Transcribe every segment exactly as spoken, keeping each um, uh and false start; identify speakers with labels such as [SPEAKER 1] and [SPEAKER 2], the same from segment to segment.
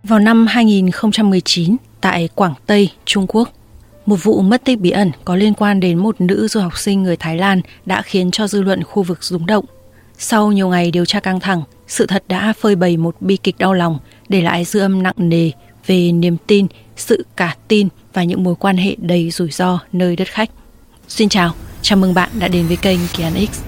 [SPEAKER 1] Vào năm hai nghìn không trăm mười chín, tại Quảng Tây, Trung Quốc, một vụ mất tích bí ẩn có liên quan đến một nữ du học sinh người Thái Lan đã khiến cho dư luận khu vực rúng động. Sau nhiều ngày điều tra căng thẳng, sự thật đã phơi bày một bi kịch đau lòng, để lại dư âm nặng nề về niềm tin, sự cả tin và những mối quan hệ đầy rủi ro nơi đất khách. Xin chào, chào mừng bạn đã đến với kênh Kỳ Án X.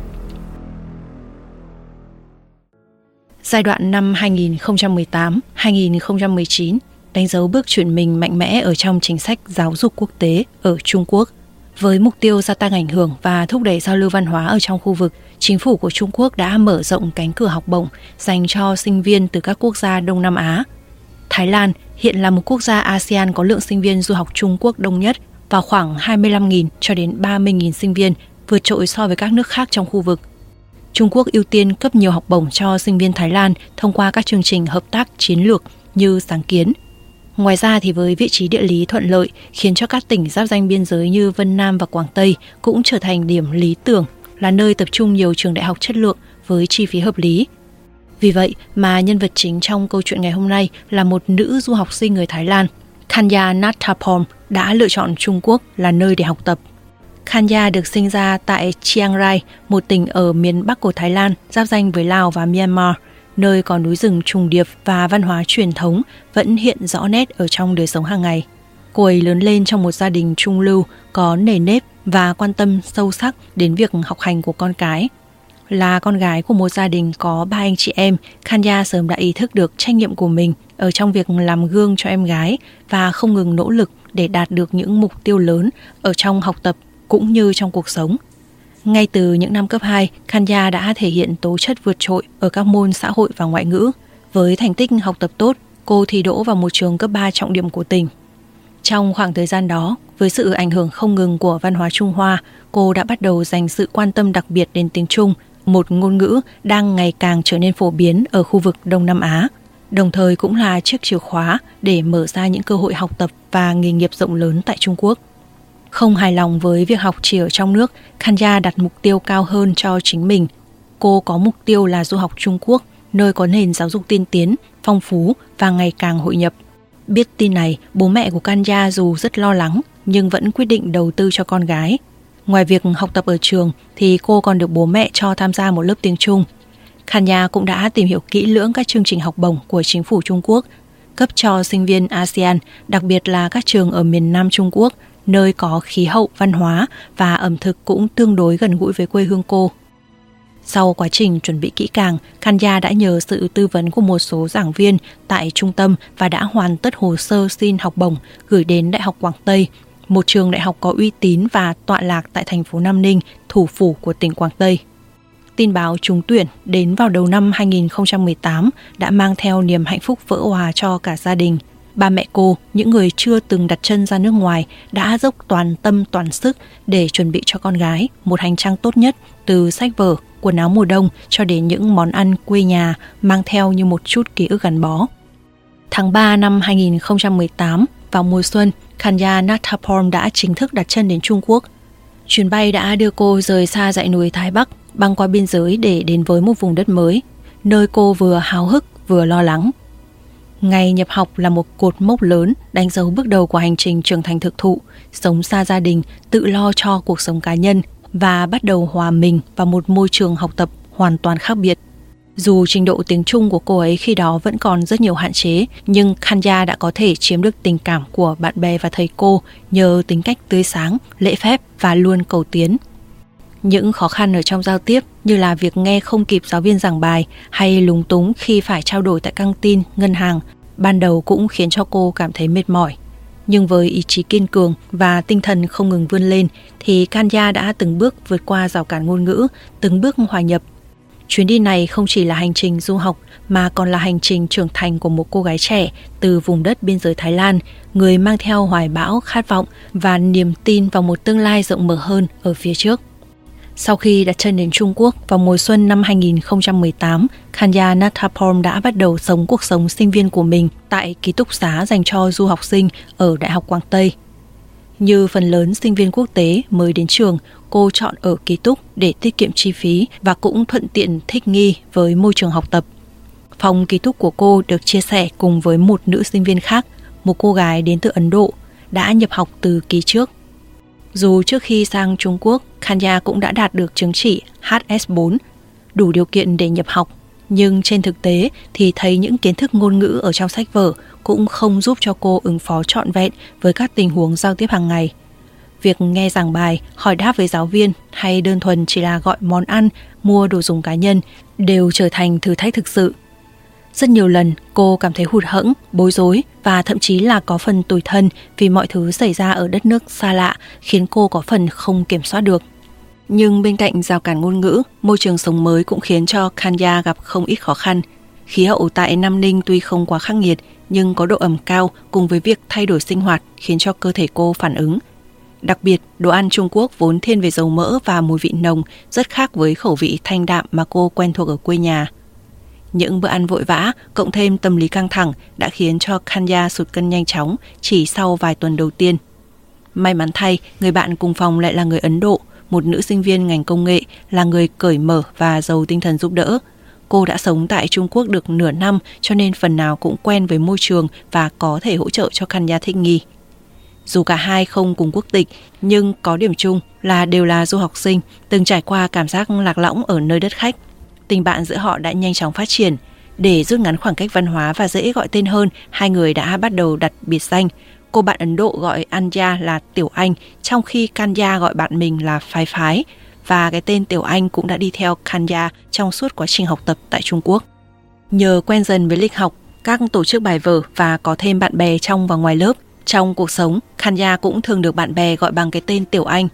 [SPEAKER 1] Giai đoạn năm hai nghìn không trăm mười tám đến hai nghìn không trăm mười chín đánh dấu bước chuyển mình mạnh mẽ ở trong chính sách giáo dục quốc tế ở Trung Quốc. Với mục tiêu gia tăng ảnh hưởng và thúc đẩy giao lưu văn hóa ở trong khu vực, chính phủ của Trung Quốc đã mở rộng cánh cửa học bổng dành cho sinh viên từ các quốc gia Đông Nam Á. Thái Lan hiện là một quốc gia a sê an có lượng sinh viên du học Trung Quốc đông nhất, vào khoảng hai mươi lăm nghìn cho đến ba mươi nghìn sinh viên, vượt trội so với các nước khác trong khu vực. Trung Quốc ưu tiên cấp nhiều học bổng cho sinh viên Thái Lan thông qua các chương trình hợp tác chiến lược như sáng kiến. Ngoài ra thì với vị trí địa lý thuận lợi khiến cho các tỉnh giáp ranh biên giới như Vân Nam và Quảng Tây cũng trở thành điểm lý tưởng, là nơi tập trung nhiều trường đại học chất lượng với chi phí hợp lý. Vì vậy mà nhân vật chính trong câu chuyện ngày hôm nay là một nữ du học sinh người Thái Lan, Kanya Nattapom, đã lựa chọn Trung Quốc là nơi để học tập. Kanya được sinh ra tại Chiang Rai, một tỉnh ở miền Bắc của Thái Lan, giáp ranh với Lào và Myanmar, nơi có núi rừng trùng điệp và văn hóa truyền thống vẫn hiện rõ nét ở trong đời sống hàng ngày. Cô ấy lớn lên trong một gia đình trung lưu, có nề nếp và quan tâm sâu sắc đến việc học hành của con cái. Là con gái của một gia đình có ba anh chị em, Kanya sớm đã ý thức được trách nhiệm của mình ở trong việc làm gương cho em gái và không ngừng nỗ lực để đạt được những mục tiêu lớn ở trong học tập cũng như trong cuộc sống. Ngay từ những năm cấp hai, Kanya đã thể hiện tố chất vượt trội ở các môn xã hội và ngoại ngữ. Với thành tích học tập tốt, cô thi đỗ vào một trường cấp ba trọng điểm của tỉnh. Trong khoảng thời gian đó, với sự ảnh hưởng không ngừng của văn hóa Trung Hoa, cô đã bắt đầu dành sự quan tâm đặc biệt đến tiếng Trung, một ngôn ngữ đang ngày càng trở nên phổ biến ở khu vực Đông Nam Á, đồng thời cũng là chiếc chìa khóa để mở ra những cơ hội học tập và nghề nghiệp rộng lớn tại Trung Quốc. Không hài lòng với việc học chỉ ở trong nước, Kanya đặt mục tiêu cao hơn cho chính mình. Cô có mục tiêu là du học Trung Quốc, nơi có nền giáo dục tiên tiến, phong phú và ngày càng hội nhập. Biết tin này, bố mẹ của Kanya dù rất lo lắng nhưng vẫn quyết định đầu tư cho con gái. Ngoài việc học tập ở trường thì cô còn được bố mẹ cho tham gia một lớp tiếng Trung. Kanya cũng đã tìm hiểu kỹ lưỡng các chương trình học bổng của chính phủ Trung Quốc, cấp cho sinh viên a sê an, đặc biệt là các trường ở miền Nam Trung Quốc, nơi có khí hậu, văn hóa và ẩm thực cũng tương đối gần gũi với quê hương cô. Sau quá trình chuẩn bị kỹ càng, Kanya đã nhờ sự tư vấn của một số giảng viên tại trung tâm và đã hoàn tất hồ sơ xin học bổng gửi đến Đại học Quảng Tây, một trường đại học có uy tín và tọa lạc tại thành phố Nam Ninh, thủ phủ của tỉnh Quảng Tây. Tin báo trúng tuyển đến vào đầu năm hai nghìn không trăm mười tám đã mang theo niềm hạnh phúc vỡ òa cho cả gia đình. Ba mẹ cô, những người chưa từng đặt chân ra nước ngoài, đã dốc toàn tâm toàn sức để chuẩn bị cho con gái một hành trang tốt nhất, từ sách vở, quần áo mùa đông cho đến những món ăn quê nhà mang theo như một chút ký ức gắn bó. Tháng ba năm hai nghìn không trăm mười tám, vào mùa xuân, Kanya Nattapom đã chính thức đặt chân đến Trung Quốc. Chuyến bay đã đưa cô rời xa dãy núi Thái Bắc, băng qua biên giới để đến với một vùng đất mới, nơi cô vừa háo hức vừa lo lắng. Ngày nhập học là một cột mốc lớn đánh dấu bước đầu của hành trình trưởng thành thực thụ, sống xa gia đình, tự lo cho cuộc sống cá nhân và bắt đầu hòa mình vào một môi trường học tập hoàn toàn khác biệt. Dù trình độ tiếng Trung của cô ấy khi đó vẫn còn rất nhiều hạn chế, nhưng Kanya đã có thể chiếm được tình cảm của bạn bè và thầy cô nhờ tính cách tươi sáng, lễ phép và luôn cầu tiến. Những khó khăn ở trong giao tiếp như là việc nghe không kịp giáo viên giảng bài hay lúng túng khi phải trao đổi tại căng tin, ngân hàng, ban đầu cũng khiến cho cô cảm thấy mệt mỏi. Nhưng với ý chí kiên cường và tinh thần không ngừng vươn lên thì Kanya đã từng bước vượt qua rào cản ngôn ngữ, từng bước hòa nhập. Chuyến đi này không chỉ là hành trình du học mà còn là hành trình trưởng thành của một cô gái trẻ từ vùng đất biên giới Thái Lan, người mang theo hoài bão, khát vọng và niềm tin vào một tương lai rộng mở hơn ở phía trước. Sau khi đặt chân đến Trung Quốc vào mùa xuân năm hai nghìn không trăm mười tám, Kanya Nattapom đã bắt đầu sống cuộc sống sinh viên của mình tại ký túc xá dành cho du học sinh ở Đại học Quảng Tây. Như phần lớn sinh viên quốc tế mới đến trường, cô chọn ở ký túc để tiết kiệm chi phí và cũng thuận tiện thích nghi với môi trường học tập. phòng ký túc của cô được chia sẻ cùng với một nữ sinh viên khác, một cô gái đến từ Ấn Độ, đã nhập học từ kỳ trước. Dù trước khi sang Trung Quốc, Kanya cũng đã đạt được chứng chỉ H S bốn, đủ điều kiện để nhập học, nhưng trên thực tế thì thấy những kiến thức ngôn ngữ ở trong sách vở cũng không giúp cho cô ứng phó trọn vẹn với các tình huống giao tiếp hàng ngày. Việc nghe giảng bài, hỏi đáp với giáo viên hay đơn thuần chỉ là gọi món ăn, mua đồ dùng cá nhân đều trở thành thử thách thực sự. Rất nhiều lần cô cảm thấy hụt hẫng, bối rối và thậm chí là có phần tủi thân vì mọi thứ xảy ra ở đất nước xa lạ khiến cô có phần không kiểm soát được. Nhưng bên cạnh rào cản ngôn ngữ, môi trường sống mới cũng khiến cho Kanya gặp không ít khó khăn. Khí hậu tại Nam Ninh tuy không quá khắc nghiệt nhưng có độ ẩm cao cùng với việc thay đổi sinh hoạt khiến cho cơ thể cô phản ứng. Đặc biệt, đồ ăn Trung Quốc vốn thiên về dầu mỡ và mùi vị nồng rất khác với khẩu vị thanh đạm mà cô quen thuộc ở quê nhà. Những bữa ăn vội vã, cộng thêm tâm lý căng thẳng đã khiến cho Kanya sụt cân nhanh chóng chỉ sau vài tuần đầu tiên. May mắn thay, người bạn cùng phòng lại là người Ấn Độ, một nữ sinh viên ngành công nghệ, là người cởi mở và giàu tinh thần giúp đỡ. Cô đã sống tại Trung Quốc được nửa năm cho nên phần nào cũng quen với môi trường và có thể hỗ trợ cho Kanya thích nghi. Dù cả hai không cùng quốc tịch, nhưng có điểm chung là đều là du học sinh, từng trải qua cảm giác lạc lõng ở nơi đất khách. Tình bạn giữa họ đã nhanh chóng phát triển. Để rút ngắn khoảng cách văn hóa và dễ gọi tên hơn, hai người đã bắt đầu đặt biệt danh. Cô bạn Ấn Độ gọi Anya là Tiểu Anh, trong khi Kanya gọi bạn mình là Phái Phái. Và cái tên Tiểu Anh cũng đã đi theo Kanya trong suốt quá trình học tập tại Trung Quốc. Nhờ quen dần với lịch học, các tổ chức bài vở và có thêm bạn bè trong và ngoài lớp, trong cuộc sống, Kanya cũng thường được bạn bè gọi bằng cái tên Tiểu Anh.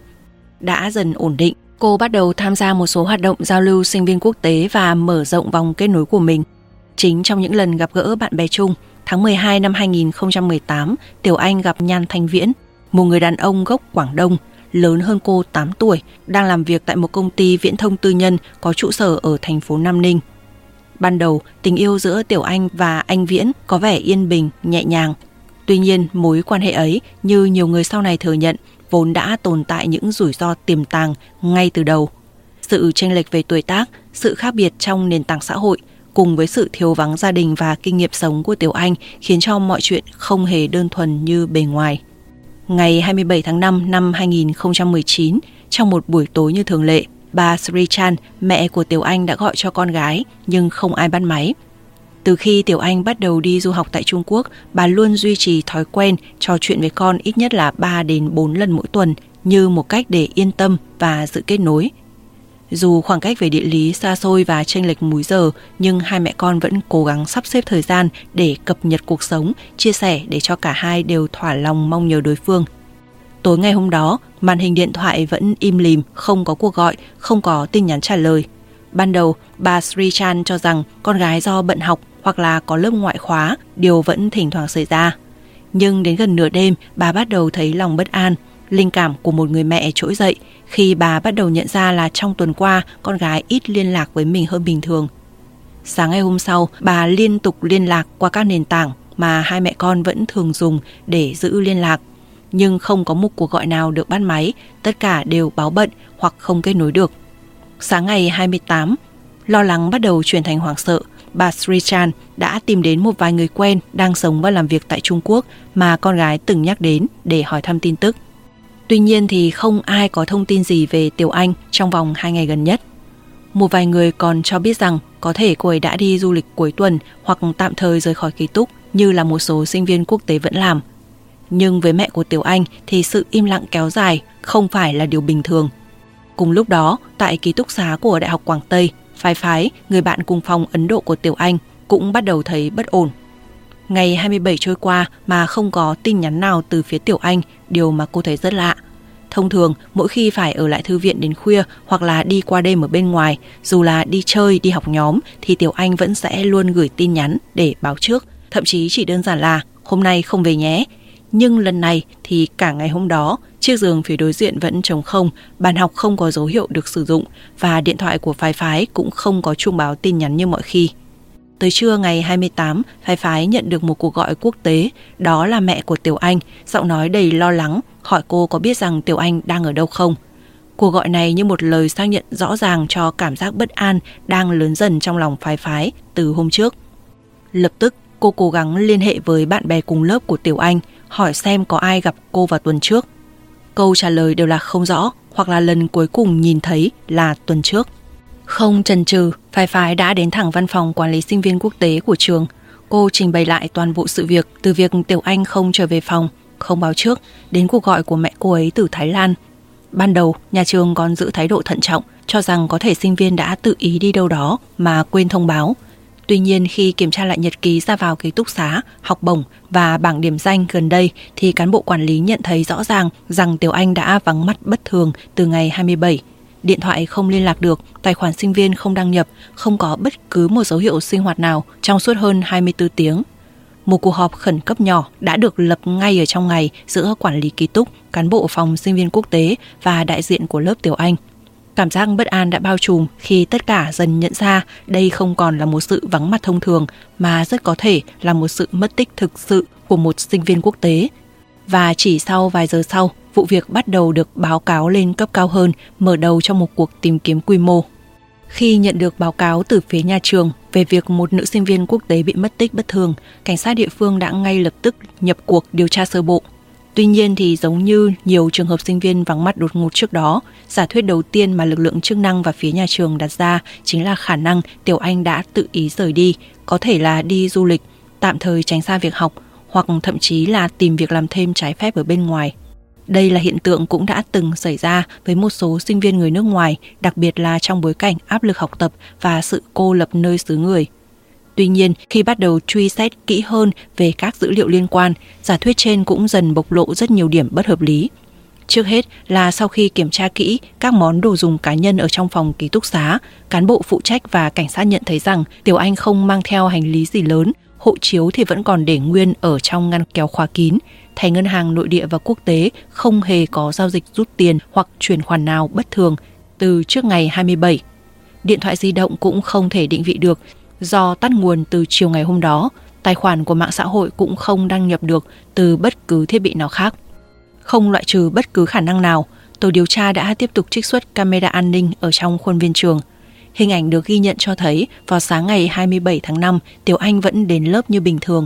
[SPEAKER 1] Đã dần ổn định, cô bắt đầu tham gia một số hoạt động giao lưu sinh viên quốc tế và mở rộng vòng kết nối của mình. Chính trong những lần gặp gỡ bạn bè chung, tháng mười hai năm hai nghìn không trăm mười tám, Tiểu Anh gặp Nhan Thanh Viễn, một người đàn ông gốc Quảng Đông, lớn hơn cô tám tuổi, đang làm việc tại một công ty viễn thông tư nhân có trụ sở ở thành phố Nam Ninh. Ban đầu, tình yêu giữa Tiểu Anh và anh Viễn có vẻ yên bình, nhẹ nhàng. Tuy nhiên, mối quan hệ ấy, như nhiều người sau này thừa nhận, vốn đã tồn tại những rủi ro tiềm tàng ngay từ đầu. Sự chênh lệch về tuổi tác, sự khác biệt trong nền tảng xã hội, cùng với sự thiếu vắng gia đình và kinh nghiệm sống của Tiểu Anh khiến cho mọi chuyện không hề đơn thuần như bề ngoài. Ngày hai mươi bảy tháng năm năm hai nghìn không trăm mười chín, trong một buổi tối như thường lệ, bà Sri Chan, mẹ của Tiểu Anh đã gọi cho con gái, nhưng không ai bắt máy. Từ khi Tiểu Anh bắt đầu đi du học tại Trung Quốc, bà luôn duy trì thói quen trò chuyện với con ít nhất là ba đến bốn lần mỗi tuần như một cách để yên tâm và giữ kết nối. Dù khoảng cách về địa lý xa xôi và chênh lệch múi giờ, nhưng hai mẹ con vẫn cố gắng sắp xếp thời gian để cập nhật cuộc sống, chia sẻ để cho cả hai đều thỏa lòng mong nhớ đối phương. Tối ngày hôm đó, màn hình điện thoại vẫn im lìm, không có cuộc gọi, không có tin nhắn trả lời. Ban đầu, bà Sri Chan cho rằng con gái do bận học hoặc là có lớp ngoại khóa, điều vẫn thỉnh thoảng xảy ra. Nhưng đến gần nửa đêm, bà bắt đầu thấy lòng bất an. Linh cảm của một người mẹ trỗi dậy khi bà bắt đầu nhận ra là trong tuần qua con gái ít liên lạc với mình hơn bình thường. Sáng ngày hôm sau, bà liên tục liên lạc qua các nền tảng mà hai mẹ con vẫn thường dùng để giữ liên lạc. Nhưng không có một cuộc gọi nào được bắt máy, tất cả đều báo bận hoặc không kết nối được. Sáng ngày hai mươi tám, lo lắng bắt đầu chuyển thành hoảng sợ. Bà Sri Chan đã tìm đến một vài người quen đang sống và làm việc tại Trung Quốc mà con gái từng nhắc đến để hỏi thăm tin tức. Tuy nhiên thì không ai có thông tin gì về Tiểu Anh trong vòng hai ngày gần nhất. Một vài người còn cho biết rằng có thể cô ấy đã đi du lịch cuối tuần hoặc tạm thời rời khỏi ký túc như là một số sinh viên quốc tế vẫn làm. Nhưng với mẹ của Tiểu Anh thì sự im lặng kéo dài không phải là điều bình thường. Cùng lúc đó, tại ký túc xá của Đại học Quảng Tây, Phái Phái, người bạn cùng phòng Ấn Độ của Tiểu Anh, cũng bắt đầu thấy bất ổn. Ngày hai mươi bảy trôi qua mà không có tin nhắn nào từ phía Tiểu Anh, điều mà cô thấy rất lạ. Thông thường, mỗi khi phải ở lại thư viện đến khuya hoặc là đi qua đêm ở bên ngoài, dù là đi chơi, đi học nhóm, thì Tiểu Anh vẫn sẽ luôn gửi tin nhắn để báo trước. Thậm chí chỉ đơn giản là hôm nay không về nhé. Nhưng lần này thì cả ngày hôm đó, chiếc giường phía đối diện vẫn trống không, bàn học không có dấu hiệu được sử dụng và điện thoại của Phái Phái cũng không có chuông báo tin nhắn như mọi khi. Tới trưa ngày hai mươi tám, Phái Phái nhận được một cuộc gọi quốc tế, đó là mẹ của Tiểu Anh, giọng nói đầy lo lắng, hỏi cô có biết rằng Tiểu Anh đang ở đâu không. Cuộc gọi này như một lời xác nhận rõ ràng cho cảm giác bất an đang lớn dần trong lòng Phái Phái từ hôm trước. Lập tức cô cố gắng liên hệ với bạn bè cùng lớp của Tiểu Anh, hỏi xem có ai gặp cô vào tuần trước. Câu trả lời đều là không rõ, hoặc là lần cuối cùng nhìn thấy là tuần trước. Không chần chừ, Phái Phái đã đến thẳng văn phòng quản lý sinh viên quốc tế của trường. Cô trình bày lại toàn bộ sự việc, từ việc Tiểu Anh không trở về phòng, không báo trước, đến cuộc gọi của mẹ cô ấy từ Thái Lan. Ban đầu, nhà trường còn giữ thái độ thận trọng, cho rằng có thể sinh viên đã tự ý đi đâu đó mà quên thông báo. Tuy nhiên, khi kiểm tra lại nhật ký ra vào ký túc xá, học bổng và bảng điểm danh gần đây, thì cán bộ quản lý nhận thấy rõ ràng rằng Tiểu Anh đã vắng mặt bất thường từ ngày hai mươi bảy. Điện thoại không liên lạc được, tài khoản sinh viên không đăng nhập, không có bất cứ một dấu hiệu sinh hoạt nào trong suốt hơn hai mươi tư tiếng. Một cuộc họp khẩn cấp nhỏ đã được lập ngay ở trong ngày giữa quản lý ký túc, cán bộ phòng sinh viên quốc tế và đại diện của lớp Tiểu Anh. Cảm giác bất an đã bao trùm khi tất cả dần nhận ra đây không còn là một sự vắng mặt thông thường mà rất có thể là một sự mất tích thực sự của một sinh viên quốc tế. Và chỉ sau vài giờ sau, vụ việc bắt đầu được báo cáo lên cấp cao hơn, mở đầu cho một cuộc tìm kiếm quy mô. Khi nhận được báo cáo từ phía nhà trường về việc một nữ sinh viên quốc tế bị mất tích bất thường, cảnh sát địa phương đã ngay lập tức nhập cuộc điều tra sơ bộ. Tuy nhiên thì giống như nhiều trường hợp sinh viên vắng mặt đột ngột trước đó, giả thuyết đầu tiên mà lực lượng chức năng và phía nhà trường đặt ra chính là khả năng Tiểu Anh đã tự ý rời đi, có thể là đi du lịch, tạm thời tránh xa việc học, hoặc thậm chí là tìm việc làm thêm trái phép ở bên ngoài. Đây là hiện tượng cũng đã từng xảy ra với một số sinh viên người nước ngoài, đặc biệt là trong bối cảnh áp lực học tập và sự cô lập nơi xứ người. Tuy nhiên, khi bắt đầu truy xét kỹ hơn về các dữ liệu liên quan, giả thuyết trên cũng dần bộc lộ rất nhiều điểm bất hợp lý. Trước hết là sau khi kiểm tra kỹ các món đồ dùng cá nhân ở trong phòng ký túc xá, cán bộ phụ trách và cảnh sát nhận thấy rằng Tiểu Anh không mang theo hành lý gì lớn, hộ chiếu thì vẫn còn để nguyên ở trong ngăn kéo khóa kín, thẻ ngân hàng nội địa và quốc tế không hề có giao dịch rút tiền hoặc chuyển khoản nào bất thường từ trước ngày hai mươi bảy. Điện thoại di động cũng không thể định vị được do tắt nguồn từ chiều ngày hôm đó, tài khoản của mạng xã hội cũng không đăng nhập được từ bất cứ thiết bị nào khác. Không loại trừ bất cứ khả năng nào, tổ điều tra đã tiếp tục trích xuất camera an ninh ở trong khuôn viên trường. Hình ảnh được ghi nhận cho thấy vào sáng ngày hai mươi bảy tháng năm, Tiểu Anh vẫn đến lớp như bình thường.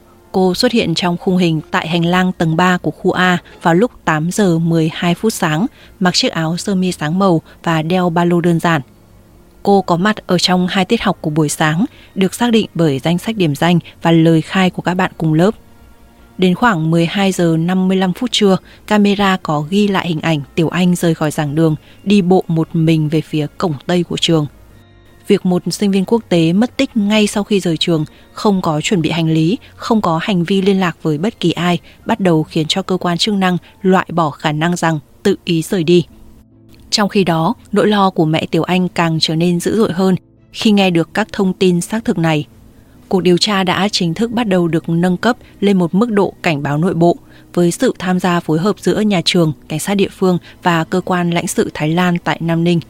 [SPEAKER 1] Cô xuất hiện trong khung hình tại hành lang tầng ba của khu A vào lúc tám giờ mười hai phút sáng, mặc chiếc áo sơ mi sáng màu và đeo ba lô đơn giản. Cô có mặt ở trong hai tiết học của buổi sáng, được xác định bởi danh sách điểm danh và lời khai của các bạn cùng lớp. Đến khoảng mười hai giờ năm mươi lăm phút trưa, camera có ghi lại hình ảnh Tiểu Anh rời khỏi giảng đường, đi bộ một mình về phía cổng Tây của trường. Việc một sinh viên quốc tế mất tích ngay sau khi rời trường, không có chuẩn bị hành lý, không có hành vi liên lạc với bất kỳ ai, bắt đầu khiến cho cơ quan chức năng loại bỏ khả năng rằng tự ý rời đi. Trong khi đó, nỗi lo của mẹ Tiểu Anh càng trở nên dữ dội hơn khi nghe được các thông tin xác thực này. Cuộc điều tra đã chính thức bắt đầu được nâng cấp lên một mức độ cảnh báo nội bộ, với sự tham gia phối hợp giữa nhà trường, cảnh sát địa phương và cơ quan lãnh sự Thái Lan tại Nam Ninh.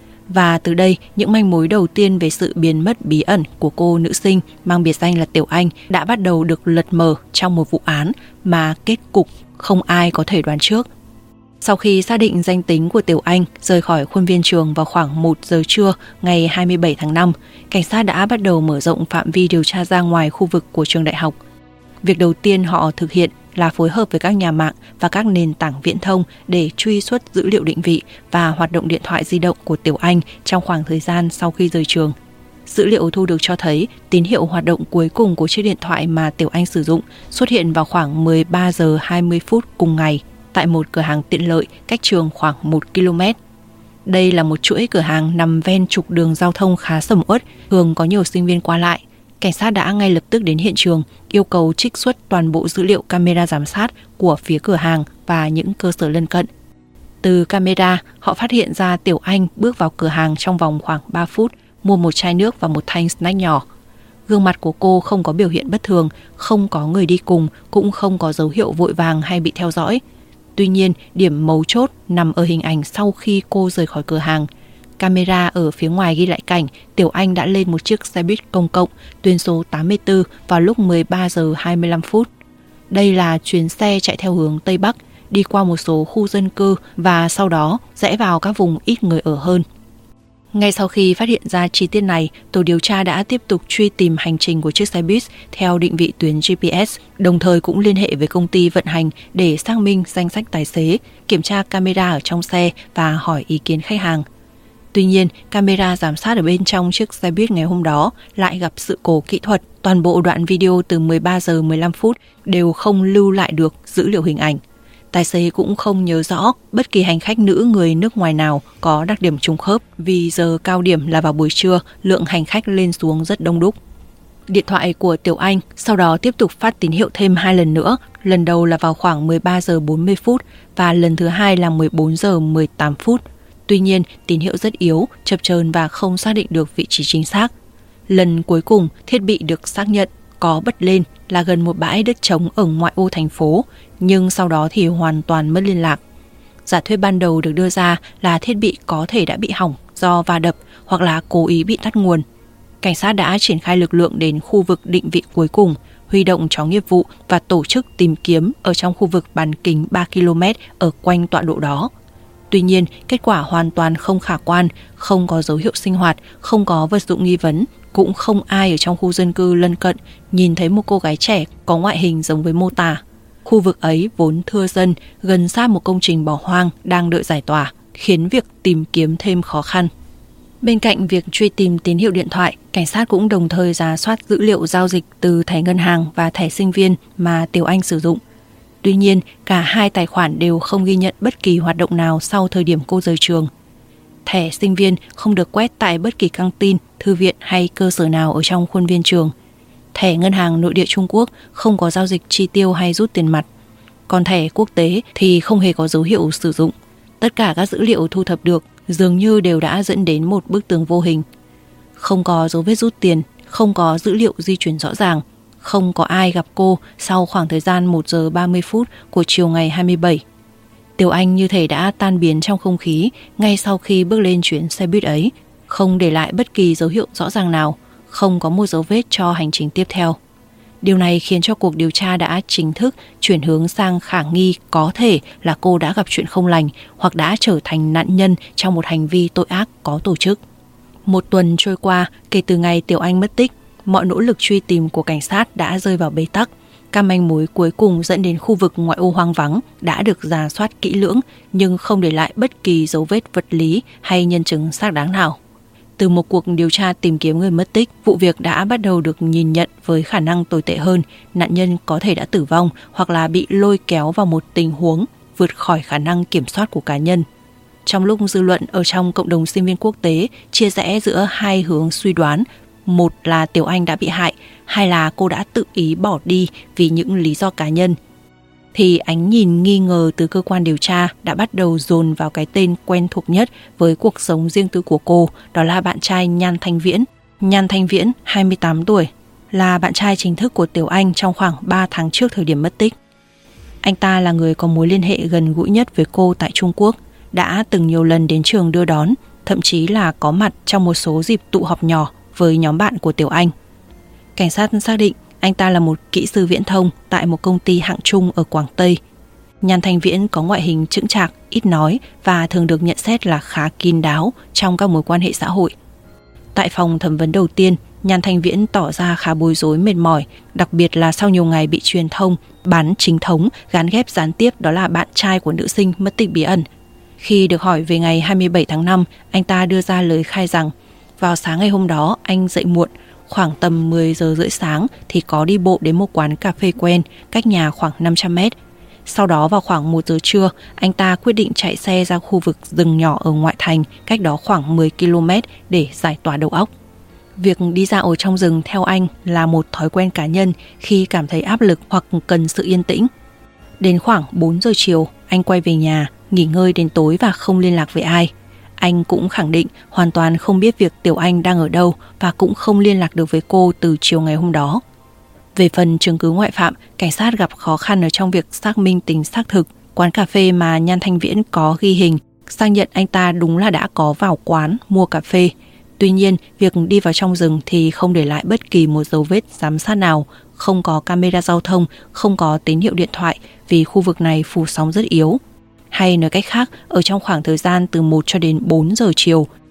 [SPEAKER 1] Và từ đây, những manh mối đầu tiên về sự biến mất bí ẩn của cô nữ sinh mang biệt danh là Tiểu Anh đã bắt đầu được lật mở trong một vụ án mà kết cục không ai có thể đoán trước. Sau khi xác định danh tính của Tiểu Anh rời khỏi khuôn viên trường vào khoảng một giờ trưa ngày hai mươi bảy tháng năm, cảnh sát đã bắt đầu mở rộng phạm vi điều tra ra ngoài khu vực của trường đại học. Việc đầu tiên họ thực hiện là phối hợp với các nhà mạng và các nền tảng viễn thông để truy xuất dữ liệu định vị và hoạt động điện thoại di động của Tiểu Anh trong khoảng thời gian sau khi rời trường. Dữ liệu thu được cho thấy tín hiệu hoạt động cuối cùng của chiếc điện thoại mà Tiểu Anh sử dụng xuất hiện vào khoảng mười ba giờ hai mươi phút cùng ngày tại một cửa hàng tiện lợi cách trường khoảng một ki lô mét. Đây là một chuỗi cửa hàng nằm ven trục đường giao thông khá sầm uất, thường có nhiều sinh viên qua lại. Cảnh sát đã ngay lập tức đến hiện trường, yêu cầu trích xuất toàn bộ dữ liệu camera giám sát của phía cửa hàng và những cơ sở lân cận. Từ camera, họ phát hiện ra Tiểu Anh bước vào cửa hàng trong vòng khoảng ba phút, mua một chai nước và một thanh snack nhỏ. Gương mặt của cô không có biểu hiện bất thường, không có người đi cùng, cũng không có dấu hiệu vội vàng hay bị theo dõi. Tuy nhiên, điểm mấu chốt nằm ở hình ảnh sau khi cô rời khỏi cửa hàng. Camera ở phía ngoài ghi lại cảnh Tiểu Anh đã lên một chiếc xe buýt công cộng tuyến số tám mươi tư vào lúc mười ba giờ hai mươi lăm phút. Đây là chuyến xe chạy theo hướng Tây Bắc, đi qua một số khu dân cư và sau đó rẽ vào các vùng ít người ở hơn. Ngay sau khi phát hiện ra chi tiết này, tổ điều tra đã tiếp tục truy tìm hành trình của chiếc xe buýt theo định vị tuyến giê pê ét, đồng thời cũng liên hệ với công ty vận hành để xác minh danh sách tài xế, kiểm tra camera ở trong xe và hỏi ý kiến khách hàng. Tuy nhiên, camera giám sát ở bên trong chiếc xe buýt ngày hôm đó lại gặp sự cố kỹ thuật. Toàn bộ đoạn video từ mười ba giờ mười lăm phút đều không lưu lại được dữ liệu hình ảnh. Tài xế cũng không nhớ rõ bất kỳ hành khách nữ người nước ngoài nào có đặc điểm trùng khớp vì giờ cao điểm là vào buổi trưa, lượng hành khách lên xuống rất đông đúc. Điện thoại của Tiểu Anh sau đó tiếp tục phát tín hiệu thêm hai lần nữa, lần đầu là vào khoảng mười ba giờ bốn mươi phút và lần thứ hai là mười bốn giờ mười tám phút. Tuy nhiên, tín hiệu rất yếu, chập chờn và không xác định được vị trí chính xác. Lần cuối cùng, thiết bị được xác nhận có bật lên là gần một bãi đất trống ở ngoại ô thành phố, nhưng sau đó thì hoàn toàn mất liên lạc. Giả thuyết ban đầu được đưa ra là thiết bị có thể đã bị hỏng do va đập hoặc là cố ý bị tắt nguồn. Cảnh sát đã triển khai lực lượng đến khu vực định vị cuối cùng, huy động chó nghiệp vụ và tổ chức tìm kiếm ở trong khu vực bán kính ba ki lô mét ở quanh tọa độ đó. Tuy nhiên, kết quả hoàn toàn không khả quan, không có dấu hiệu sinh hoạt, không có vật dụng nghi vấn, cũng không ai ở trong khu dân cư lân cận nhìn thấy một cô gái trẻ có ngoại hình giống với mô tả. Khu vực ấy vốn thưa dân, gần sát một công trình bỏ hoang đang đợi giải tỏa, khiến việc tìm kiếm thêm khó khăn. Bên cạnh việc truy tìm tín hiệu điện thoại, cảnh sát cũng đồng thời rà soát dữ liệu giao dịch từ thẻ ngân hàng và thẻ sinh viên mà Tiểu Anh sử dụng. Tuy nhiên, cả hai tài khoản đều không ghi nhận bất kỳ hoạt động nào sau thời điểm cô rời trường. Thẻ sinh viên không được quét tại bất kỳ căng tin, thư viện hay cơ sở nào ở trong khuôn viên trường. Thẻ ngân hàng nội địa Trung Quốc không có giao dịch chi tiêu hay rút tiền mặt. Còn thẻ quốc tế thì không hề có dấu hiệu sử dụng. Tất cả các dữ liệu thu thập được dường như đều đã dẫn đến một bức tường vô hình. Không có dấu vết rút tiền, không có dữ liệu di chuyển rõ ràng. Không có ai gặp cô sau khoảng thời gian một giờ ba mươi phút của chiều ngày hai mươi bảy. Tiểu Anh như thể đã tan biến trong không khí ngay sau khi bước lên chuyến xe buýt ấy, không để lại bất kỳ dấu hiệu rõ ràng nào, không có một dấu vết cho hành trình tiếp theo. Điều này khiến cho cuộc điều tra đã chính thức chuyển hướng sang khả nghi có thể là cô đã gặp chuyện không lành hoặc đã trở thành nạn nhân trong một hành vi tội ác có tổ chức. Một tuần trôi qua kể từ ngày Tiểu Anh mất tích, mọi nỗ lực truy tìm của cảnh sát đã rơi vào bế tắc. Các manh mối cuối cùng dẫn đến khu vực ngoại ô hoang vắng đã được rà soát kỹ lưỡng nhưng không để lại bất kỳ dấu vết vật lý hay nhân chứng xác đáng nào. Từ một cuộc điều tra tìm kiếm người mất tích, vụ việc đã bắt đầu được nhìn nhận với khả năng tồi tệ hơn. Nạn nhân có thể đã tử vong hoặc là bị lôi kéo vào một tình huống vượt khỏi khả năng kiểm soát của cá nhân. Trong lúc dư luận ở trong cộng đồng sinh viên quốc tế chia rẽ giữa hai hướng suy đoán, một là Tiểu Anh đã bị hại, hai là cô đã tự ý bỏ đi vì những lý do cá nhân, thì ánh nhìn nghi ngờ từ cơ quan điều tra đã bắt đầu dồn vào cái tên quen thuộc nhất với cuộc sống riêng tư của cô, đó là bạn trai Nhan Thanh Viễn. Nhan Thanh Viễn, hai mươi tám tuổi, là bạn trai chính thức của Tiểu Anh trong khoảng ba tháng trước thời điểm mất tích. Anh ta là người có mối liên hệ gần gũi nhất với cô tại Trung Quốc, đã từng nhiều lần đến trường đưa đón, thậm chí là có mặt trong một số dịp tụ họp nhỏ với nhóm bạn của Tiểu Anh. Cảnh sát xác định anh ta là một kỹ sư viễn thông tại một công ty hạng trung ở Quảng Tây. Nhan Thanh Viễn có ngoại hình chững chạc, ít nói và thường được nhận xét là khá kín đáo trong các mối quan hệ xã hội. Tại phòng thẩm vấn đầu tiên, Nhan Thanh Viễn tỏ ra khá bối rối mệt mỏi, đặc biệt là sau nhiều ngày bị truyền thông bán chính thống gán ghép gián tiếp đó là bạn trai của nữ sinh mất tích bí ẩn. Khi được hỏi về ngày hai mươi bảy tháng năm, anh ta đưa ra lời khai rằng vào sáng ngày hôm đó anh dậy muộn, khoảng tầm mười giờ rưỡi sáng thì có đi bộ đến một quán cà phê quen cách nhà khoảng năm trăm mét. Sau đó vào khoảng một giờ trưa, anh ta quyết định chạy xe ra khu vực rừng nhỏ ở ngoại thành cách đó khoảng mười ki lô mét để giải tỏa đầu óc. Việc đi dạo ở trong rừng theo anh là một thói quen cá nhân khi cảm thấy áp lực hoặc cần sự yên tĩnh. Đến khoảng bốn giờ chiều, anh quay về nhà, nghỉ ngơi đến tối và không liên lạc với ai. Anh cũng khẳng định hoàn toàn không biết việc Tiểu Anh đang ở đâu và cũng không liên lạc được với cô từ chiều ngày hôm đó. Về phần chứng cứ ngoại phạm, cảnh sát gặp khó khăn ở trong việc xác minh tính xác thực. Quán cà phê mà Nhan Thanh Viễn có ghi hình xác nhận anh ta đúng là đã có vào quán mua cà phê. Tuy nhiên, việc đi vào trong rừng thì không để lại bất kỳ một dấu vết giám sát nào, không có camera giao thông, không có tín hiệu điện thoại vì khu vực này phủ sóng rất yếu. Hay nói cách khác, ở trong khoảng thời gian từ một cho đến bốn giờ chiều,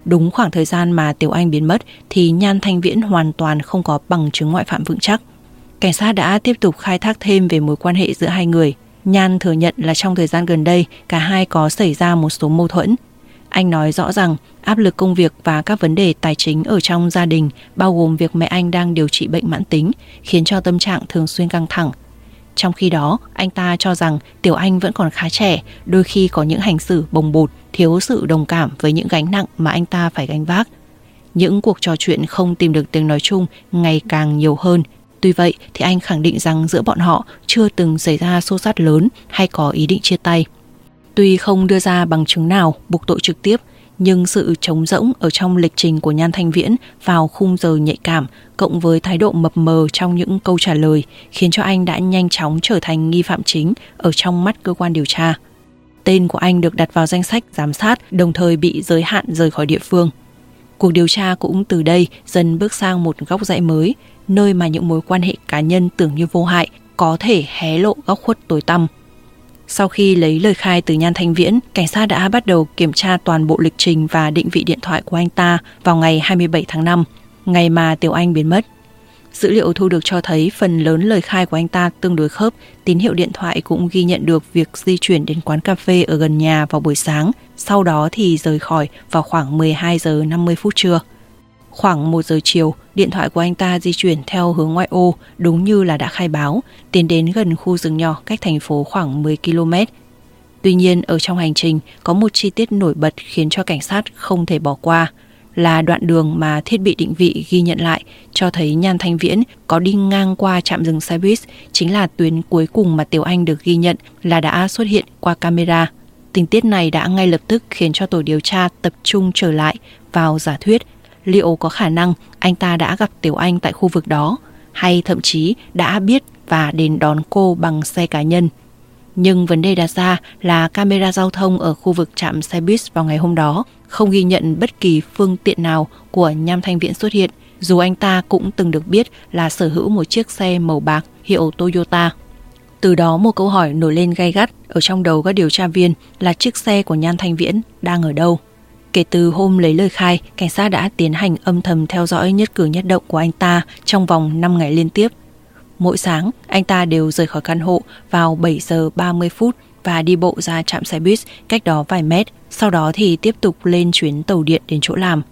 [SPEAKER 1] Đúng khoảng thời gian mà Tiểu Anh biến mất thì Nhan Thanh Viễn hoàn toàn không có bằng chứng ngoại phạm vững chắc. Cảnh sát đã tiếp tục khai thác thêm về mối quan hệ giữa hai người. Nhan thừa nhận là trong thời gian gần đây cả hai có xảy ra một số mâu thuẫn. Anh nói rõ rằng áp lực công việc và các vấn đề tài chính ở trong gia đình, bao gồm việc mẹ anh đang điều trị bệnh mãn tính, khiến cho tâm trạng thường xuyên căng thẳng. Trong khi đó, anh ta cho rằng Tiểu Anh vẫn còn khá trẻ, đôi khi có những hành xử bồng bột, thiếu sự đồng cảm với những gánh nặng mà anh ta phải gánh vác. Những cuộc trò chuyện không tìm được tiếng nói chung ngày càng nhiều hơn. Tuy vậy thì anh khẳng định rằng giữa bọn họ chưa từng xảy ra xô xát lớn hay có ý định chia tay. Tuy không đưa ra bằng chứng nào buộc tội trực tiếp, nhưng sự trống rỗng ở trong lịch trình của Nhan Thanh Viễn vào khung giờ nhạy cảm cộng với thái độ mập mờ trong những câu trả lời khiến cho anh đã nhanh chóng trở thành nghi phạm chính ở trong mắt cơ quan điều tra. Tên của anh được đặt vào danh sách giám sát, đồng thời bị giới hạn rời khỏi địa phương. Cuộc điều tra cũng từ đây dần bước sang một góc rẽ mới, nơi mà những mối quan hệ cá nhân tưởng như vô hại có thể hé lộ góc khuất tối tăm. Sau khi lấy lời khai từ Nhan Thanh Viễn, cảnh sát đã bắt đầu kiểm tra toàn bộ lịch trình và định vị điện thoại của anh ta vào ngày hai mươi bảy tháng năm, ngày mà Tiểu Anh biến mất. Dữ liệu thu được cho thấy phần lớn lời khai của anh ta tương đối khớp, tín hiệu điện thoại cũng ghi nhận được việc di chuyển đến quán cà phê ở gần nhà vào buổi sáng, sau đó thì rời khỏi vào khoảng mười hai giờ năm mươi phút trưa. Khoảng một giờ chiều, điện thoại của anh ta di chuyển theo hướng ngoại ô, đúng như là đã khai báo, tiến đến gần khu rừng nhỏ cách thành phố khoảng mười ki lô mét. Tuy nhiên, ở trong hành trình có một chi tiết nổi bật khiến cho cảnh sát không thể bỏ qua, là đoạn đường mà thiết bị định vị ghi nhận lại cho thấy Nhan Thanh Viễn có đi ngang qua trạm dừng xe buýt, chính là tuyến cuối cùng mà Tiểu Anh được ghi nhận là đã xuất hiện qua camera. Tình tiết này đã ngay lập tức khiến cho tổ điều tra tập trung trở lại vào giả thuyết liệu có khả năng anh ta đã gặp Tiểu Anh tại khu vực đó, hay thậm chí đã biết và đến đón cô bằng xe cá nhân. Nhưng vấn đề đặt ra là camera giao thông ở khu vực trạm xe buýt vào ngày hôm đó không ghi nhận bất kỳ phương tiện nào của Nhan Thanh Viễn xuất hiện, dù anh ta cũng từng được biết là sở hữu một chiếc xe màu bạc hiệu Toyota. Từ đó một câu hỏi nổi lên gay gắt ở trong đầu các điều tra viên là chiếc xe của Nhan Thanh Viễn đang ở đâu. Kể từ hôm lấy lời khai, cảnh sát đã tiến hành âm thầm theo dõi nhất cử nhất động của anh ta trong vòng năm ngày liên tiếp. Mỗi sáng, anh ta đều rời khỏi căn hộ vào bảy giờ ba mươi phút và đi bộ ra trạm xe buýt cách đó vài mét, sau đó thì tiếp tục lên chuyến tàu điện đến chỗ làm.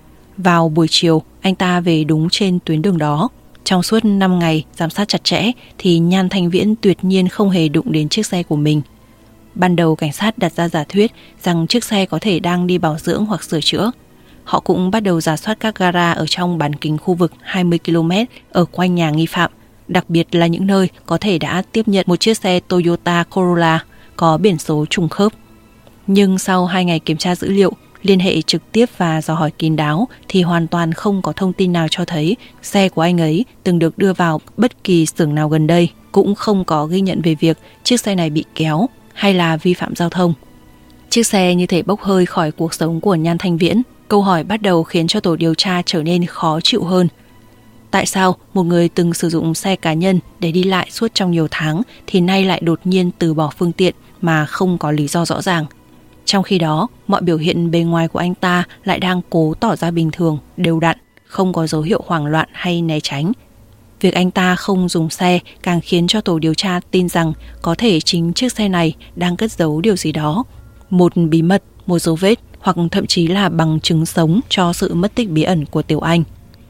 [SPEAKER 1] Vào buổi chiều, anh ta về đúng trên tuyến đường đó. Trong suốt năm ngày giám sát chặt chẽ thì Nhan Thanh Viễn tuyệt nhiên không hề đụng đến chiếc xe của mình. Ban đầu cảnh sát đặt ra giả thuyết rằng chiếc xe có thể đang đi bảo dưỡng hoặc sửa chữa. Họ cũng bắt đầu rà soát các gara ở trong bán kính khu vực hai mươi ki lô mét ở quanh nhà nghi phạm, đặc biệt là những nơi có thể đã tiếp nhận một chiếc xe Toyota Corolla có biển số trùng khớp. Nhưng sau hai ngày kiểm tra dữ liệu, liên hệ trực tiếp và dò hỏi kín đáo thì hoàn toàn không có thông tin nào cho thấy xe của anh ấy từng được đưa vào bất kỳ xưởng nào gần đây, cũng không có ghi nhận về việc chiếc xe này bị kéo hay là vi phạm giao thông. Chiếc xe như thể bốc hơi khỏi cuộc sống của Nhan Thanh Viễn. Câu hỏi bắt đầu khiến cho tổ điều tra trở nên khó chịu hơn. Tại sao một người từng sử dụng xe cá nhân để đi lại suốt trong nhiều tháng thì nay lại đột nhiên từ bỏ phương tiện mà không có lý do rõ ràng? Trong khi đó, mọi biểu hiện bề ngoài của anh ta lại đang cố tỏ ra bình thường, đều đặn, không có dấu hiệu hoảng loạn hay né tránh. Việc anh ta không dùng xe càng khiến cho tổ điều tra tin rằng có thể chính chiếc xe này đang cất giấu điều gì đó, một bí mật, một dấu vết hoặc thậm chí là bằng chứng sống cho sự mất tích bí ẩn của Tiểu Anh.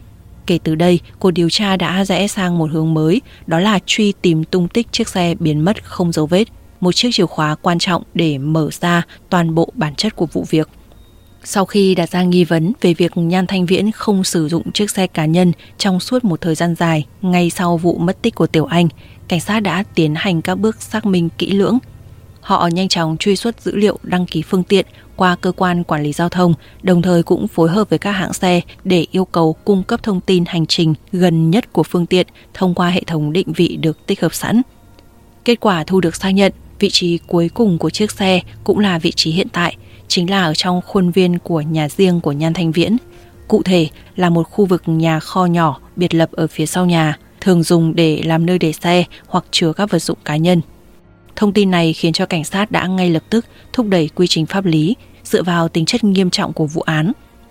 [SPEAKER 1] Kể từ đây, cuộc điều tra đã rẽ sang một hướng mới, đó là truy tìm tung tích chiếc xe biến mất không dấu vết, một chiếc chìa khóa quan trọng để mở ra toàn bộ bản chất của vụ việc. Sau khi đặt ra nghi vấn về việc Nhan Thanh Viễn không sử dụng chiếc xe cá nhân trong suốt một thời gian dài ngay sau vụ mất tích của Tiểu Anh, cảnh sát đã tiến hành các bước xác minh kỹ lưỡng. Họ nhanh chóng truy xuất dữ liệu đăng ký phương tiện qua cơ quan quản lý giao thông, đồng thời cũng phối hợp với các hãng xe để yêu cầu cung cấp thông tin hành trình gần nhất của phương tiện thông qua hệ thống định vị được tích hợp sẵn. Kết quả thu được xác nhận, vị trí cuối cùng của chiếc xe cũng là vị trí hiện tại, chính là ở trong khuôn viên của nhà riêng của Nhan Thanh Viễn. Cụ thể là một khu vực nhà kho nhỏ biệt lập ở phía sau nhà, thường dùng để làm nơi để xe hoặc chứa các vật dụng cá nhân. Thông tin này khiến cho cảnh sát đã ngay lập tức thúc đẩy quy trình pháp lý dựa vào tính chất nghiêm trọng của vụ án.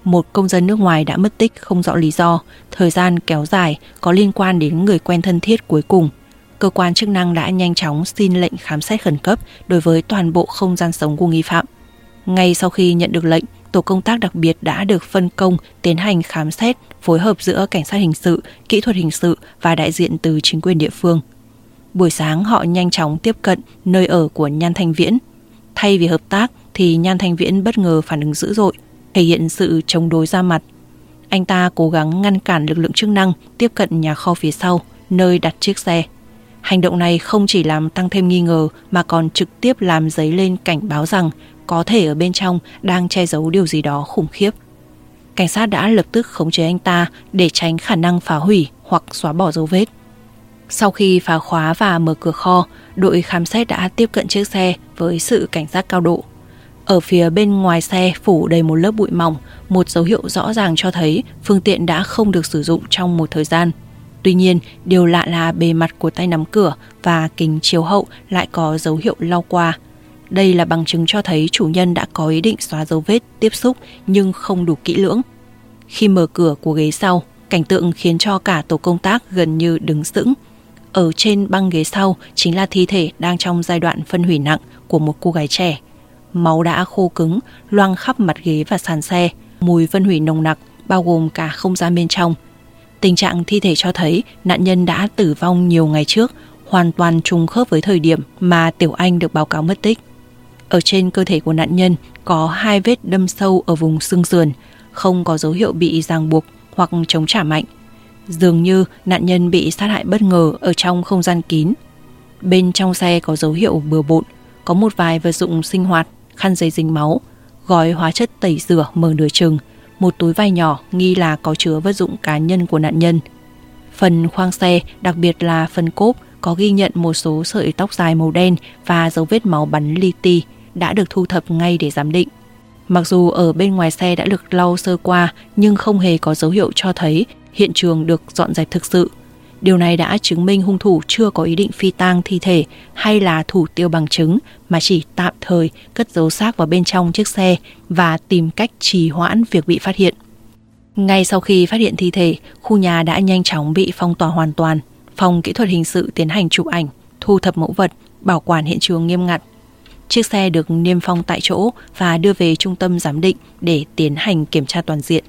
[SPEAKER 1] một công dân nước ngoài đã mất tích không rõ lý do, thời gian kéo dài có liên quan đến người quen thân thiết cuối cùng. Cơ quan chức năng đã nhanh chóng xin lệnh khám xét khẩn cấp đối với toàn bộ không gian sống của nghi phạm. Ngay sau khi nhận được lệnh, tổ công tác đặc biệt đã được phân công tiến hành khám xét, phối hợp giữa cảnh sát hình sự, kỹ thuật hình sự và đại diện từ chính quyền địa phương. Buổi sáng họ nhanh chóng tiếp cận nơi ở của Nhan Thanh Viễn. Thay vì hợp tác thì Nhan Thanh Viễn bất ngờ phản ứng dữ dội, thể hiện sự chống đối ra mặt. Anh ta cố gắng ngăn cản lực lượng chức năng tiếp cận nhà kho phía sau, nơi đặt chiếc xe. Hành động này không chỉ làm tăng thêm nghi ngờ mà còn trực tiếp làm dấy lên cảnh báo rằng có thể ở bên trong đang che giấu điều gì đó khủng khiếp. Cảnh sát đã lập tức khống chế anh ta để tránh khả năng phá hủy hoặc xóa bỏ dấu vết. Sau khi phá khóa và mở cửa kho, đội khám xét đã tiếp cận chiếc xe với sự cảnh giác cao độ. Ở phía bên ngoài xe phủ đầy một lớp bụi mỏng, một dấu hiệu rõ ràng cho thấy phương tiện đã không được sử dụng trong một thời gian. Tuy nhiên, điều lạ là bề mặt của tay nắm cửa và kính chiếu hậu lại có dấu hiệu lau qua. Đây là bằng chứng cho thấy chủ nhân đã có ý định xóa dấu vết tiếp xúc nhưng không đủ kỹ lưỡng. Khi mở cửa của ghế sau, cảnh tượng khiến cho cả tổ công tác gần như đứng sững. Ở trên băng ghế sau chính là thi thể đang trong giai đoạn phân hủy nặng của một cô gái trẻ. Máu đã khô cứng, loang khắp mặt ghế và sàn xe, mùi phân hủy nồng nặc bao gồm cả không gian bên trong. Tình trạng thi thể cho thấy nạn nhân đã tử vong nhiều ngày trước, hoàn toàn trùng khớp với thời điểm mà Tiểu Anh được báo cáo mất tích. Ở trên cơ thể của nạn nhân có hai vết đâm sâu ở vùng xương sườn, không có dấu hiệu bị ràng buộc hoặc chống trả mạnh. Dường như nạn nhân bị sát hại bất ngờ ở trong không gian kín. Bên trong xe có dấu hiệu bừa bộn, có một vài vật dụng sinh hoạt, khăn giấy dính máu, gói hóa chất tẩy rửa mở nửa chừng, một túi vải nhỏ nghi là có chứa vật dụng cá nhân của nạn nhân. Phần khoang xe, đặc biệt là phần cốp, có ghi nhận một số sợi tóc dài màu đen và dấu vết máu bắn li ti đã được thu thập ngay để giám định. Mặc dù ở bên ngoài xe đã được lau sơ qua nhưng không hề có dấu hiệu cho thấy hiện trường được dọn dẹp thực sự. Điều này đã chứng minh hung thủ chưa có ý định phi tang thi thể hay là thủ tiêu bằng chứng, mà chỉ tạm thời cất giấu xác vào bên trong chiếc xe và tìm cách trì hoãn việc bị phát hiện. Ngay sau khi phát hiện thi thể, khu nhà đã nhanh chóng bị phong tỏa hoàn toàn. Phòng kỹ thuật hình sự tiến hành chụp ảnh, thu thập mẫu vật, bảo quản hiện trường nghiêm ngặt. Chiếc xe được niêm phong tại chỗ và đưa về trung tâm giám định để tiến hành kiểm tra toàn diện.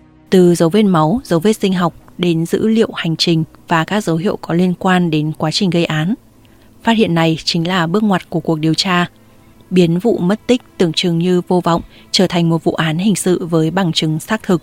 [SPEAKER 1] Từ dấu vết máu, dấu vết sinh học đến dữ liệu hành trình và các dấu hiệu có liên quan đến quá trình gây án. Phát hiện này chính là bước ngoặt của cuộc điều tra, biến vụ mất tích tưởng chừng như vô vọng trở thành một vụ án hình sự với bằng chứng xác thực.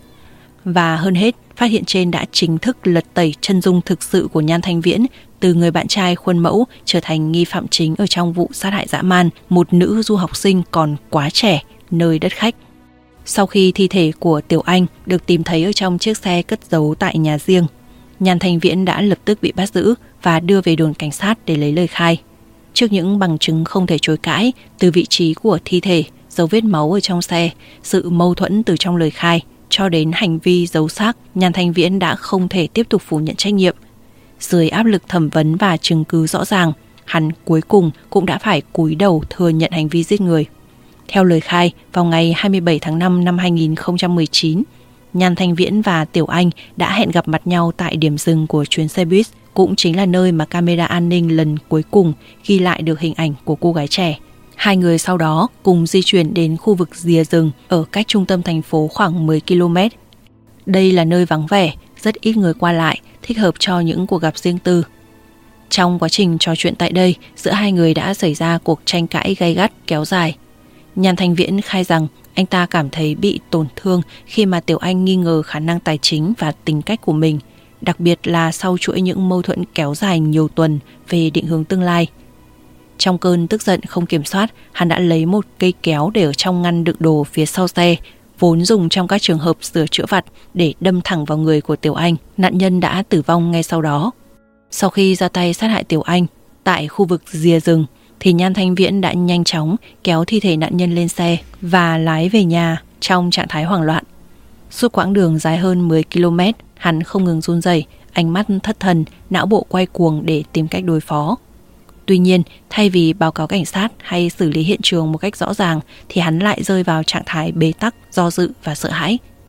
[SPEAKER 1] Và hơn hết, phát hiện trên đã chính thức lật tẩy chân dung thực sự của Nhan Thanh Viễn, từ người bạn trai khuôn mẫu trở thành nghi phạm chính ở trong vụ sát hại dã man một nữ du học sinh còn quá trẻ nơi đất khách. Sau khi thi thể của Tiểu Anh được tìm thấy ở trong chiếc xe cất giấu tại nhà riêng, Nhan Thanh Viễn đã lập tức bị bắt giữ và đưa về đồn cảnh sát để lấy lời khai. Trước những bằng chứng không thể chối cãi từ vị trí của thi thể, dấu vết máu ở trong xe, sự mâu thuẫn từ trong lời khai cho đến hành vi giấu xác, Nhan Thanh Viễn đã không thể tiếp tục phủ nhận trách nhiệm. Dưới áp lực thẩm vấn và chứng cứ rõ ràng, hắn cuối cùng cũng đã phải cúi đầu thừa nhận hành vi giết người. Theo lời khai, vào ngày hai mươi bảy tháng năm năm hai nghìn không trăm mười chín, Nhan Thanh Viễn và Tiểu Anh đã hẹn gặp mặt nhau tại điểm dừng của chuyến xe buýt, cũng chính là nơi mà camera an ninh lần cuối cùng ghi lại được hình ảnh của cô gái trẻ. Hai người sau đó cùng di chuyển đến khu vực rìa rừng ở cách trung tâm thành phố khoảng mười ki lô mét. Đây là nơi vắng vẻ, rất ít người qua lại, thích hợp cho những cuộc gặp riêng tư. Trong quá trình trò chuyện tại đây, giữa hai người đã xảy ra cuộc tranh cãi gay gắt kéo dài. Nhan Thanh Viễn khai rằng anh ta cảm thấy bị tổn thương khi mà Tiểu Anh nghi ngờ khả năng tài chính và tính cách của mình, đặc biệt là sau chuỗi những mâu thuẫn kéo dài nhiều tuần về định hướng tương lai. Trong cơn tức giận không kiểm soát, hắn đã lấy một cây kéo để ở trong ngăn đựng đồ phía sau xe, vốn dùng trong các trường hợp sửa chữa vặt, để đâm thẳng vào người của Tiểu Anh. Nạn nhân đã tử vong ngay sau đó. Sau khi ra tay sát hại Tiểu Anh tại khu vực rìa rừng, thì Nhan Thanh Viễn đã nhanh chóng kéo thi thể nạn nhân lên xe và lái về nhà trong trạng thái hoảng loạn. Suốt quãng đường dài hơn mười ki lô mét, hắn không ngừng run rẩy, ánh mắt thất thần, não bộ quay cuồng để tìm cách đối phó. Tuy nhiên, thay vì báo cáo cảnh sát hay xử lý hiện trường một cách rõ ràng, thì hắn lại rơi vào trạng thái bế tắc, do dự và sợ hãi.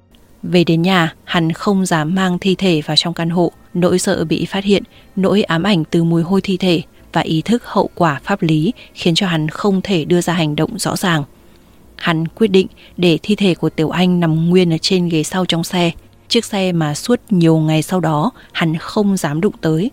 [SPEAKER 1] Về đến nhà, hắn không dám mang thi thể vào trong căn hộ, nỗi sợ bị phát hiện, nỗi ám ảnh từ mùi hôi thi thể và ý thức hậu quả pháp lý khiến cho hắn không thể đưa ra hành động rõ ràng. Hắn quyết định để thi thể của Tiểu Anh nằm nguyên ở trên ghế sau trong xe, chiếc xe mà suốt nhiều ngày sau đó hắn không dám đụng tới.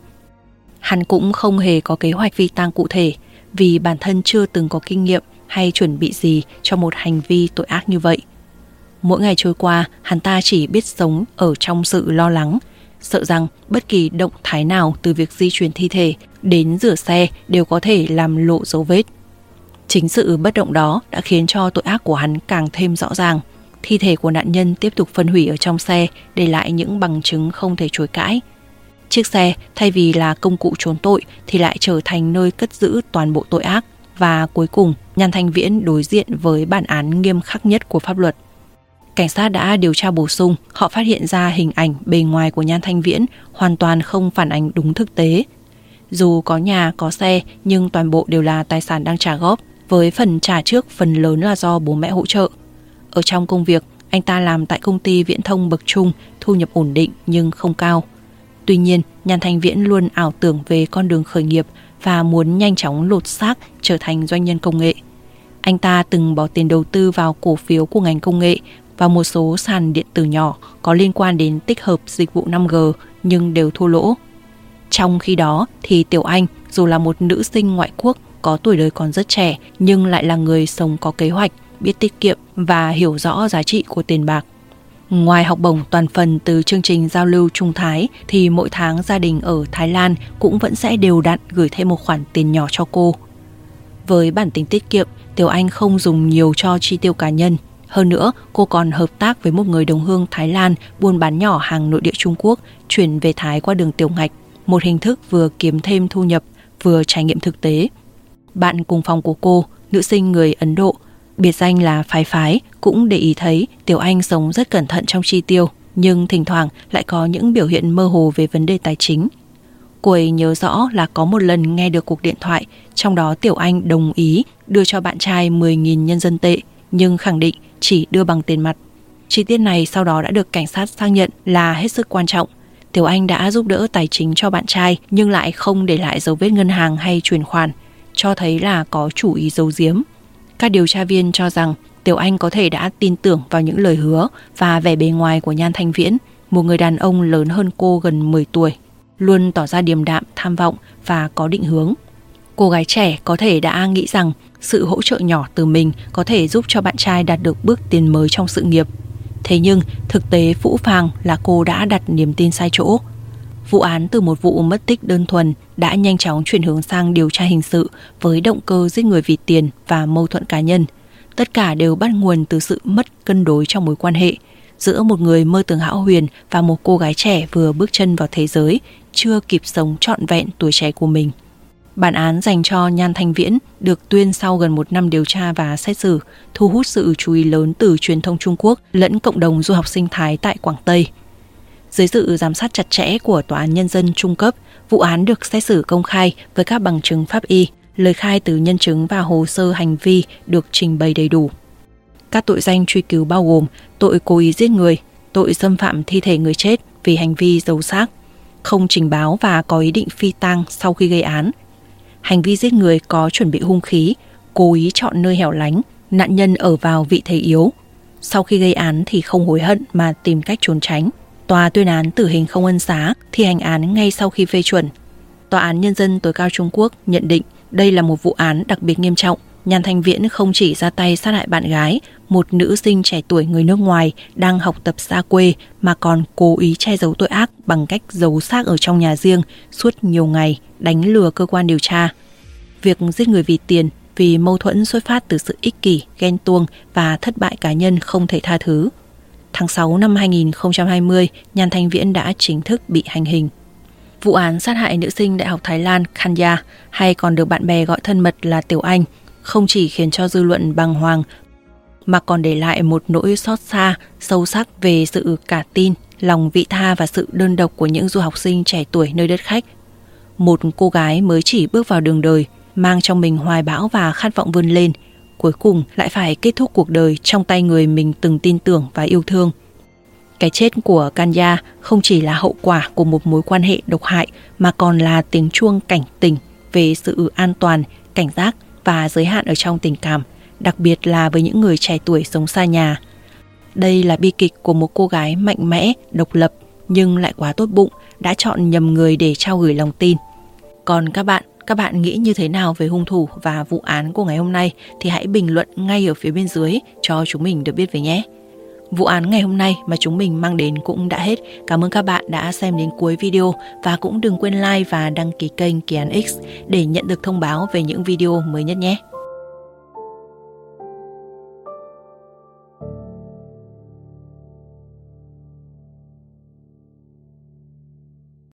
[SPEAKER 1] Hắn cũng không hề có kế hoạch phi tang cụ thể, vì bản thân chưa từng có kinh nghiệm hay chuẩn bị gì cho một hành vi tội ác như vậy. Mỗi ngày trôi qua, hắn ta chỉ biết sống ở trong sự lo lắng, sợ rằng bất kỳ động thái nào từ việc di chuyển thi thể đến rửa xe đều có thể làm lộ dấu vết. Chính sự bất động đó đã khiến cho tội ác của hắn càng thêm rõ ràng. Thi thể của nạn nhân tiếp tục phân hủy ở trong xe, để lại những bằng chứng không thể chối cãi. Chiếc xe thay vì là công cụ trốn tội thì lại trở thành nơi cất giữ toàn bộ tội ác, và cuối cùng Nhan Thanh Viễn đối diện với bản án nghiêm khắc nhất của pháp luật. Cảnh sát đã điều tra bổ sung, họ phát hiện ra hình ảnh bề ngoài của Nhan Thanh Viễn hoàn toàn không phản ánh đúng thực tế. Dù có nhà, có xe, nhưng toàn bộ đều là tài sản đang trả góp, với phần trả trước phần lớn là do bố mẹ hỗ trợ. Ở trong công việc, anh ta làm tại công ty viễn thông bậc trung, thu nhập ổn định nhưng không cao. Tuy nhiên, Nhan Thanh Viễn luôn ảo tưởng về con đường khởi nghiệp và muốn nhanh chóng lột xác trở thành doanh nhân công nghệ. Anh ta từng bỏ tiền đầu tư vào cổ phiếu của ngành công nghệ và một số sàn điện tử nhỏ có liên quan đến tích hợp dịch vụ năm G, nhưng đều thua lỗ. Trong khi đó thì Tiểu Anh, dù là một nữ sinh ngoại quốc có tuổi đời còn rất trẻ, nhưng lại là người sống có kế hoạch, biết tiết kiệm và hiểu rõ giá trị của tiền bạc. Ngoài học bổng toàn phần từ chương trình giao lưu Trung Thái thì mỗi tháng gia đình ở Thái Lan cũng vẫn sẽ đều đặn gửi thêm một khoản tiền nhỏ cho cô. Với bản tính tiết kiệm, Tiểu Anh không dùng nhiều cho chi tiêu cá nhân. Hơn nữa, cô còn hợp tác với một người đồng hương Thái Lan buôn bán nhỏ hàng nội địa Trung Quốc chuyển về Thái qua đường tiểu ngạch, một hình thức vừa kiếm thêm thu nhập, vừa trải nghiệm thực tế. Bạn cùng phòng của cô, nữ sinh người Ấn Độ, biệt danh là Phái Phái, cũng để ý thấy Tiểu Anh sống rất cẩn thận trong chi tiêu, nhưng thỉnh thoảng lại có những biểu hiện mơ hồ về vấn đề tài chính. Cô ấy nhớ rõ là có một lần nghe được cuộc điện thoại, trong đó Tiểu Anh đồng ý đưa cho bạn trai mười nghìn nhân dân tệ, nhưng khẳng định chỉ đưa bằng tiền mặt. Chi tiết này sau đó đã được cảnh sát xác nhận là hết sức quan trọng. Tiểu Anh đã giúp đỡ tài chính cho bạn trai nhưng lại không để lại dấu vết ngân hàng hay chuyển khoản, cho thấy là có chủ ý giấu giếm. Các điều tra viên cho rằng Tiểu Anh có thể đã tin tưởng vào những lời hứa và vẻ bề ngoài của Nhan Thanh Viễn, một người đàn ông lớn hơn cô gần mười tuổi, luôn tỏ ra điềm đạm, tham vọng và có định hướng. Cô gái trẻ có thể đã nghĩ rằng sự hỗ trợ nhỏ từ mình có thể giúp cho bạn trai đạt được bước tiến mới trong sự nghiệp. Thế nhưng thực tế phũ phàng là cô đã đặt niềm tin sai chỗ. Vụ án từ một vụ mất tích đơn thuần đã nhanh chóng chuyển hướng sang điều tra hình sự với động cơ giết người vì tiền và mâu thuẫn cá nhân. Tất cả đều bắt nguồn từ sự mất cân đối trong mối quan hệ giữa một người mơ tưởng hão huyền và một cô gái trẻ vừa bước chân vào thế giới, chưa kịp sống trọn vẹn tuổi trẻ của mình. Bản án dành cho Nhan Thanh Viễn được tuyên sau gần một năm điều tra và xét xử, thu hút sự chú ý lớn từ truyền thông Trung Quốc lẫn cộng đồng du học sinh Thái tại Quảng Tây. Dưới sự giám sát chặt chẽ của Tòa án Nhân dân trung cấp, vụ án được xét xử công khai với các bằng chứng pháp y, lời khai từ nhân chứng và hồ sơ hành vi được trình bày đầy đủ. Các tội danh truy cứu bao gồm tội cố ý giết người, tội xâm phạm thi thể người chết vì hành vi giấu xác, không trình báo và có ý định phi tang sau khi gây án, hành vi giết người có chuẩn bị hung khí, cố ý chọn nơi hẻo lánh, nạn nhân ở vào vị thế yếu, sau khi gây án thì không hối hận mà tìm cách trốn tránh. Tòa tuyên án tử hình không ân xá, thi hành án ngay sau khi phê chuẩn. Tòa án Nhân dân tối cao Trung Quốc nhận định đây là một vụ án đặc biệt nghiêm trọng. Nhan Thanh Viễn không chỉ ra tay sát hại bạn gái, một nữ sinh trẻ tuổi người nước ngoài đang học tập xa quê, mà còn cố ý che giấu tội ác bằng cách giấu xác ở trong nhà riêng suốt nhiều ngày, đánh lừa cơ quan điều tra. Việc giết người vì tiền, vì mâu thuẫn xuất phát từ sự ích kỷ, ghen tuông và thất bại cá nhân không thể tha thứ. Tháng sáu năm hai nghìn không trăm hai mươi, Nhan Thanh Viễn đã chính thức bị hành hình. Vụ án sát hại nữ sinh Đại học Thái Lan Kanya, hay còn được bạn bè gọi thân mật là Tiểu Anh, không chỉ khiến cho dư luận bàng hoàng, mà còn để lại một nỗi xót xa, sâu sắc về sự cả tin, lòng vị tha và sự đơn độc của những du học sinh trẻ tuổi nơi đất khách. Một cô gái mới chỉ bước vào đường đời, mang trong mình hoài bão và khát vọng vươn lên, cuối cùng lại phải kết thúc cuộc đời trong tay người mình từng tin tưởng và yêu thương. Cái chết của Kanya không chỉ là hậu quả của một mối quan hệ độc hại mà còn là tiếng chuông cảnh tỉnh về sự an toàn, cảnh giác và giới hạn ở trong tình cảm, đặc biệt là với những người trẻ tuổi sống xa nhà. Đây là bi kịch của một cô gái mạnh mẽ, độc lập nhưng lại quá tốt bụng, đã chọn nhầm người để trao gửi lòng tin. Còn các bạn, các bạn nghĩ như thế nào về hung thủ và vụ án của ngày hôm nay thì hãy bình luận ngay ở phía bên dưới cho chúng mình được biết với nhé. Vụ án ngày hôm nay mà chúng mình mang đến cũng đã hết. Cảm ơn các bạn đã xem đến cuối video và cũng đừng quên like và đăng ký kênh Kỳ Án X để nhận được thông báo về những video mới nhất nhé.